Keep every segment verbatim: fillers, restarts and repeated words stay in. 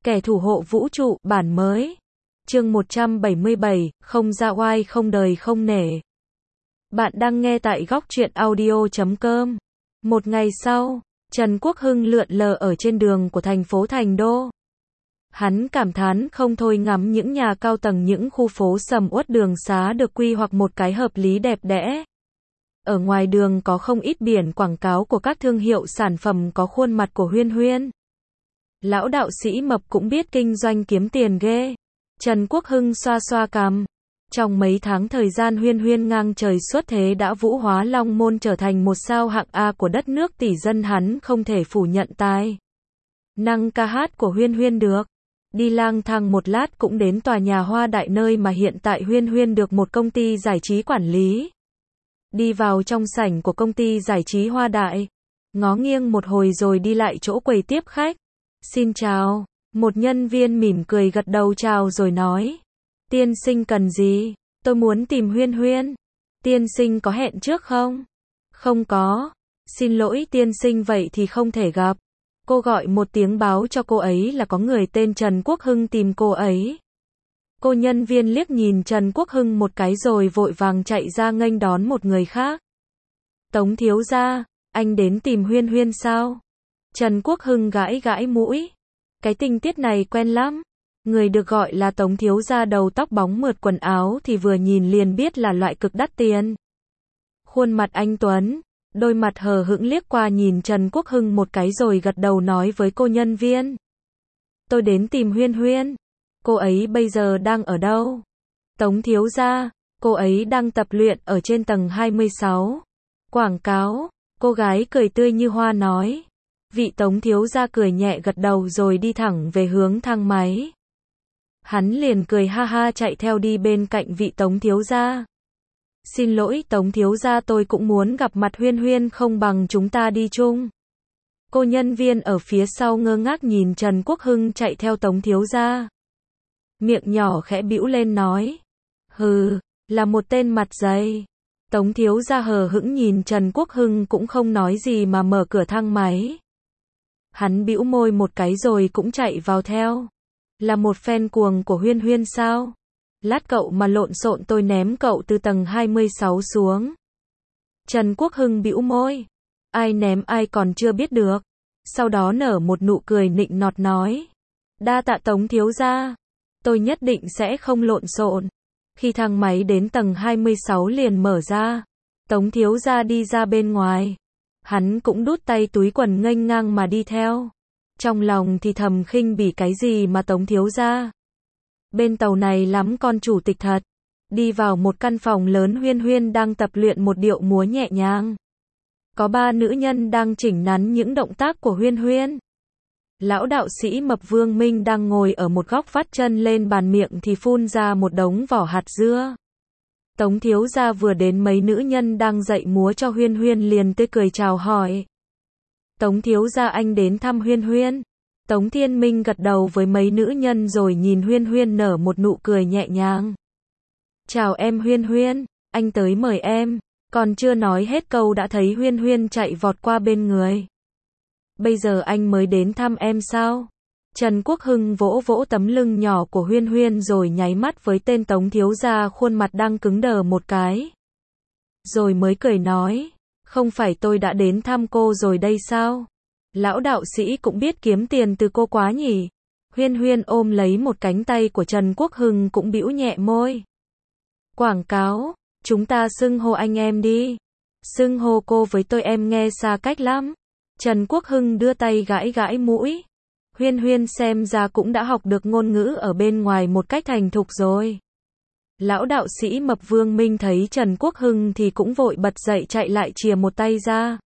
Kẻ thủ hộ vũ trụ, bản mới. Chương một trăm bảy mươi bảy, không ra oai không đời không nể. Bạn đang nghe tại góc truyện audio chấm com. Một ngày sau, Trần Quốc Hưng lượn lờ ở trên đường của thành phố Thành Đô. Hắn cảm thán không thôi ngắm những nhà cao tầng, những khu phố sầm uất, đường xá được quy hoạch một cái hợp lý đẹp đẽ. Ở ngoài đường có không ít biển quảng cáo của các thương hiệu sản phẩm có khuôn mặt của Huyên Huyên. Lão đạo sĩ mập cũng biết kinh doanh kiếm tiền ghê. Trần Quốc Hưng xoa xoa cằm. Trong mấy tháng thời gian Huyên Huyên ngang trời xuất thế đã vũ hóa Long Môn trở thành một sao hạng A của đất nước tỷ dân, hắn không thể phủ nhận tài năng ca hát của Huyên Huyên được. Đi lang thang một lát cũng đến tòa nhà Hoa Đại nơi mà hiện tại Huyên Huyên được một công ty giải trí quản lý. Đi vào trong sảnh của công ty giải trí Hoa Đại, ngó nghiêng một hồi rồi đi lại chỗ quầy tiếp khách. Xin chào, một nhân viên mỉm cười gật đầu chào rồi nói. Tiên sinh cần gì? Tôi muốn tìm Huyên Huyên. Tiên sinh có hẹn trước không? Không có. Xin lỗi tiên sinh, vậy thì không thể gặp. Cô gọi một tiếng báo cho cô ấy là có người tên Trần Quốc Hưng tìm cô ấy. Cô nhân viên liếc nhìn Trần Quốc Hưng một cái rồi vội vàng chạy ra nghênh đón một người khác. Tống thiếu gia, anh đến tìm Huyên Huyên sao? Trần Quốc Hưng gãi gãi mũi. Cái tình tiết này quen lắm. Người được gọi là Tống thiếu gia đầu tóc bóng mượt, quần áo thì vừa nhìn liền biết là loại cực đắt tiền. Khuôn mặt anh tuấn, đôi mặt hờ hững liếc qua nhìn Trần Quốc Hưng một cái rồi gật đầu nói với cô nhân viên. Tôi đến tìm Huyên Huyên. Cô ấy bây giờ đang ở đâu? Tống thiếu gia, cô ấy đang tập luyện ở trên tầng hai mươi sáu. Quảng cáo, cô gái cười tươi như hoa nói. Vị Tống thiếu gia cười nhẹ gật đầu rồi đi thẳng về hướng thang máy. Hắn liền cười ha ha chạy theo đi bên cạnh vị Tống thiếu gia. Xin lỗi Tống thiếu gia, tôi cũng muốn gặp mặt Huyên Huyên, không bằng chúng ta đi chung. Cô nhân viên ở phía sau ngơ ngác nhìn Trần Quốc Hưng chạy theo Tống thiếu gia. Miệng nhỏ khẽ bĩu lên nói. Hừ, là một tên mặt dày. Tống thiếu gia hờ hững nhìn Trần Quốc Hưng cũng không nói gì mà mở cửa thang máy. Hắn bĩu môi một cái rồi cũng chạy vào theo. Là một fan cuồng của Huyên Huyên sao? Lát cậu mà lộn xộn tôi ném cậu từ tầng hai mươi sáu xuống. Trần Quốc Hưng bĩu môi. Ai ném ai còn chưa biết được. Sau đó nở một nụ cười nịnh nọt nói. Đa tạ Tống thiếu gia. Tôi nhất định sẽ không lộn xộn. Khi thang máy đến tầng hai mươi sáu liền mở ra. Tống thiếu gia đi ra bên ngoài. Hắn cũng đút tay túi quần nghênh ngang mà đi theo. Trong lòng thì thầm khinh bỉ cái gì mà Tống thiếu gia. Bên tàu này lắm con chủ tịch thật. Đi vào một căn phòng lớn, Huyên Huyên đang tập luyện một điệu múa nhẹ nhàng. Có ba nữ nhân đang chỉnh nắn những động tác của Huyên Huyên. Lão đạo sĩ mập Vương Minh đang ngồi ở một góc vắt chân lên bàn, miệng thì phun ra một đống vỏ hạt dưa. Tống thiếu gia vừa đến, mấy nữ nhân đang dạy múa cho Huyên Huyên liền tươi cười chào hỏi. Tống thiếu gia, anh đến thăm Huyên Huyên. Tống Thiên Minh gật đầu với mấy nữ nhân rồi nhìn Huyên Huyên nở một nụ cười nhẹ nhàng. Chào em Huyên Huyên, anh tới mời em. Còn chưa nói hết câu đã thấy Huyên Huyên chạy vọt qua bên người. Bây giờ anh mới đến thăm em sao? Trần Quốc Hưng vỗ vỗ tấm lưng nhỏ của Huyên Huyên rồi nháy mắt với tên Tống thiếu gia, khuôn mặt đang cứng đờ một cái. Rồi mới cười nói, không phải tôi đã đến thăm cô rồi đây sao? Lão đạo sĩ cũng biết kiếm tiền từ cô quá nhỉ? Huyên Huyên ôm lấy một cánh tay của Trần Quốc Hưng cũng bĩu nhẹ môi. Quảng cáo, chúng ta xưng hô anh em đi. Xưng hô cô với tôi em nghe xa cách lắm. Trần Quốc Hưng đưa tay gãi gãi mũi. Huyên Huyên xem ra cũng đã học được ngôn ngữ ở bên ngoài một cách thành thục rồi. Lão đạo sĩ mập Vương Minh thấy Trần Quốc Hưng thì cũng vội bật dậy chạy lại chìa một tay ra.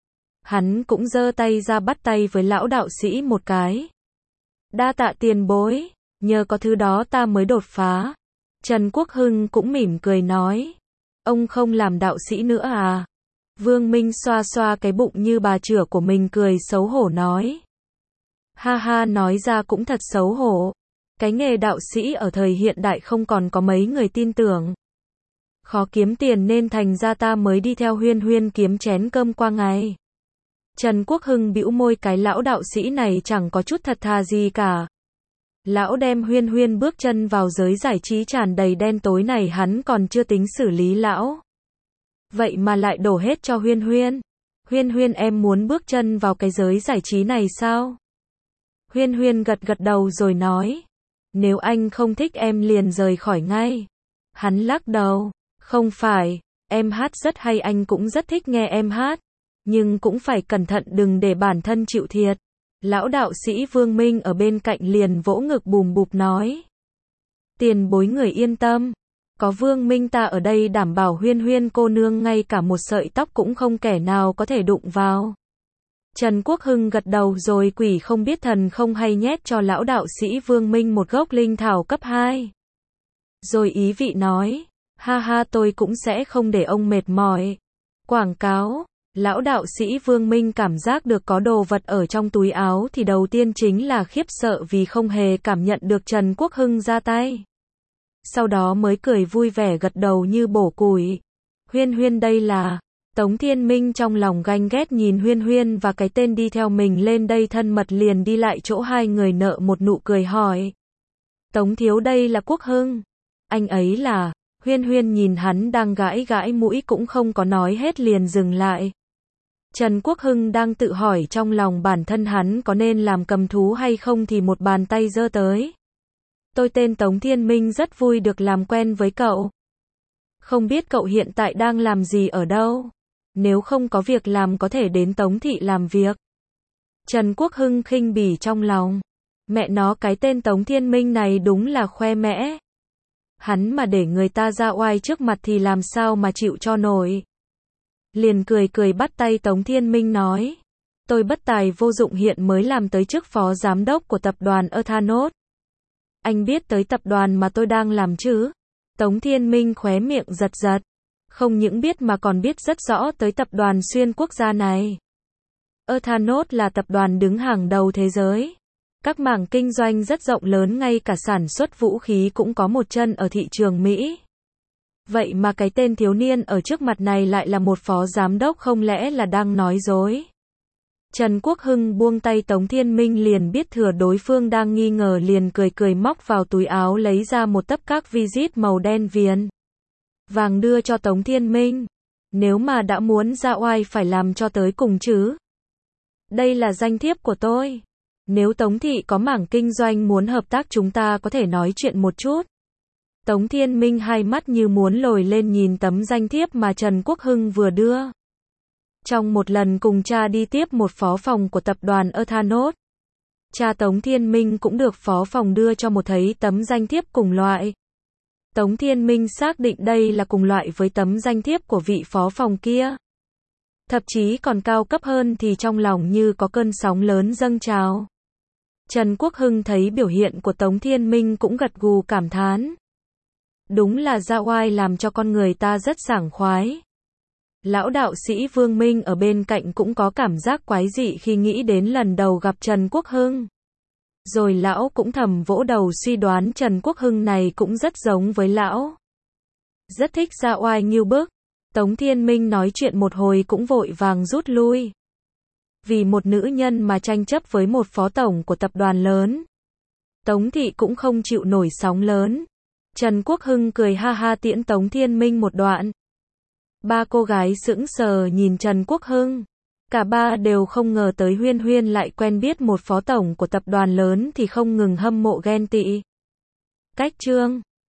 Hắn cũng giơ tay ra bắt tay với lão đạo sĩ một cái. Đa tạ tiền bối, nhờ có thứ đó ta mới đột phá. Trần Quốc Hưng cũng mỉm cười nói. Ông không làm đạo sĩ nữa à? Vương Minh xoa xoa cái bụng như bà chửa của mình cười xấu hổ nói. Ha ha, nói ra cũng thật xấu hổ. Cái nghề đạo sĩ ở thời hiện đại không còn có mấy người tin tưởng. Khó kiếm tiền nên thành ra ta mới đi theo Huyên Huyên kiếm chén cơm qua ngày. Trần Quốc Hưng bĩu môi, cái lão đạo sĩ này chẳng có chút thật thà gì cả. Lão đem Huyên Huyên bước chân vào giới giải trí tràn đầy đen tối này hắn còn chưa tính xử lý lão. Vậy mà lại đổ hết cho Huyên Huyên. Huyên Huyên em muốn bước chân vào cái giới giải trí này sao? Huyên Huyên gật gật đầu rồi nói. Nếu anh không thích em liền rời khỏi ngay. Hắn lắc đầu. Không phải, em hát rất hay anh cũng rất thích nghe em hát. Nhưng cũng phải cẩn thận đừng để bản thân chịu thiệt. Lão đạo sĩ Vương Minh ở bên cạnh liền vỗ ngực bùm bụp nói. Tiền bối người yên tâm. Có Vương Minh ta ở đây đảm bảo Huyên Huyên cô nương ngay cả một sợi tóc cũng không kẻ nào có thể đụng vào. Trần Quốc Hưng gật đầu rồi quỷ không biết thần không hay nhét cho lão đạo sĩ Vương Minh một gốc linh thảo cấp hai. Rồi ý vị nói. Ha ha tôi cũng sẽ không để ông mệt mỏi. Quảng cáo. Lão đạo sĩ Vương Minh cảm giác được có đồ vật ở trong túi áo thì đầu tiên chính là khiếp sợ vì không hề cảm nhận được Trần Quốc Hưng ra tay. Sau đó mới cười vui vẻ gật đầu như bổ củi. Huyên Huyên đây là... Tống Thiên Minh trong lòng ganh ghét nhìn Huyên Huyên và cái tên đi theo mình lên đây thân mật liền đi lại chỗ hai người nợ một nụ cười hỏi. Tống thiếu đây là Quốc Hưng. Anh ấy là... Huyên Huyên nhìn hắn đang gãi gãi mũi cũng không có nói hết liền dừng lại. Trần Quốc Hưng đang tự hỏi trong lòng bản thân hắn có nên làm cầm thú hay không thì một bàn tay giơ tới. Tôi tên Tống Thiên Minh rất vui được làm quen với cậu. Không biết cậu hiện tại đang làm gì ở đâu? Nếu không có việc làm có thể đến Tống Thị làm việc. Trần Quốc Hưng khinh bỉ trong lòng. Mẹ nó cái tên Tống Thiên Minh này đúng là khoe mẽ. Hắn mà để người ta ra oai trước mặt thì làm sao mà chịu cho nổi. Liền cười cười bắt tay Tống Thiên Minh nói. Tôi bất tài vô dụng hiện mới làm tới chức phó giám đốc của tập đoàn Ethanol. Anh biết tới tập đoàn mà tôi đang làm chứ? Tống Thiên Minh khóe miệng giật giật. Không những biết mà còn biết rất rõ tới tập đoàn xuyên quốc gia này. Ethanol là tập đoàn đứng hàng đầu thế giới. Các mảng kinh doanh rất rộng lớn ngay cả sản xuất vũ khí cũng có một chân ở thị trường Mỹ. Vậy mà cái tên thiếu niên ở trước mặt này lại là một phó giám đốc không lẽ là đang nói dối. Trần Quốc Hưng buông tay Tống Thiên Minh liền biết thừa đối phương đang nghi ngờ liền cười cười móc vào túi áo lấy ra một tấp các visit màu đen viền vàng đưa cho Tống Thiên Minh. Nếu mà đã muốn ra oai phải làm cho tới cùng chứ. Đây là danh thiếp của tôi. Nếu Tống Thị có mảng kinh doanh muốn hợp tác chúng ta có thể nói chuyện một chút. Tống Thiên Minh hai mắt như muốn lồi lên nhìn tấm danh thiếp mà Trần Quốc Hưng vừa đưa. Trong một lần cùng cha đi tiếp một phó phòng của tập đoàn Ethanol, cha Tống Thiên Minh cũng được phó phòng đưa cho một thấy tấm danh thiếp cùng loại. Tống Thiên Minh xác định đây là cùng loại với tấm danh thiếp của vị phó phòng kia. Thậm chí còn cao cấp hơn thì trong lòng như có cơn sóng lớn dâng trào. Trần Quốc Hưng thấy biểu hiện của Tống Thiên Minh cũng gật gù cảm thán. Đúng là ra oai làm cho con người ta rất sảng khoái. Lão đạo sĩ Vương Minh ở bên cạnh cũng có cảm giác quái dị khi nghĩ đến lần đầu gặp Trần Quốc Hưng. Rồi lão cũng thầm vỗ đầu suy đoán Trần Quốc Hưng này cũng rất giống với lão. Rất thích ra oai nghiêu bức. Tống Thiên Minh nói chuyện một hồi cũng vội vàng rút lui. Vì một nữ nhân mà tranh chấp với một phó tổng của tập đoàn lớn. Tống Thị cũng không chịu nổi sóng lớn. Trần Quốc Hưng cười ha ha tiễn Tống Thiên Minh một đoạn. Ba cô gái sững sờ nhìn Trần Quốc Hưng. Cả ba đều không ngờ tới Huyên Huyên lại quen biết một phó tổng của tập đoàn lớn thì không ngừng hâm mộ ghen tị. Cách chương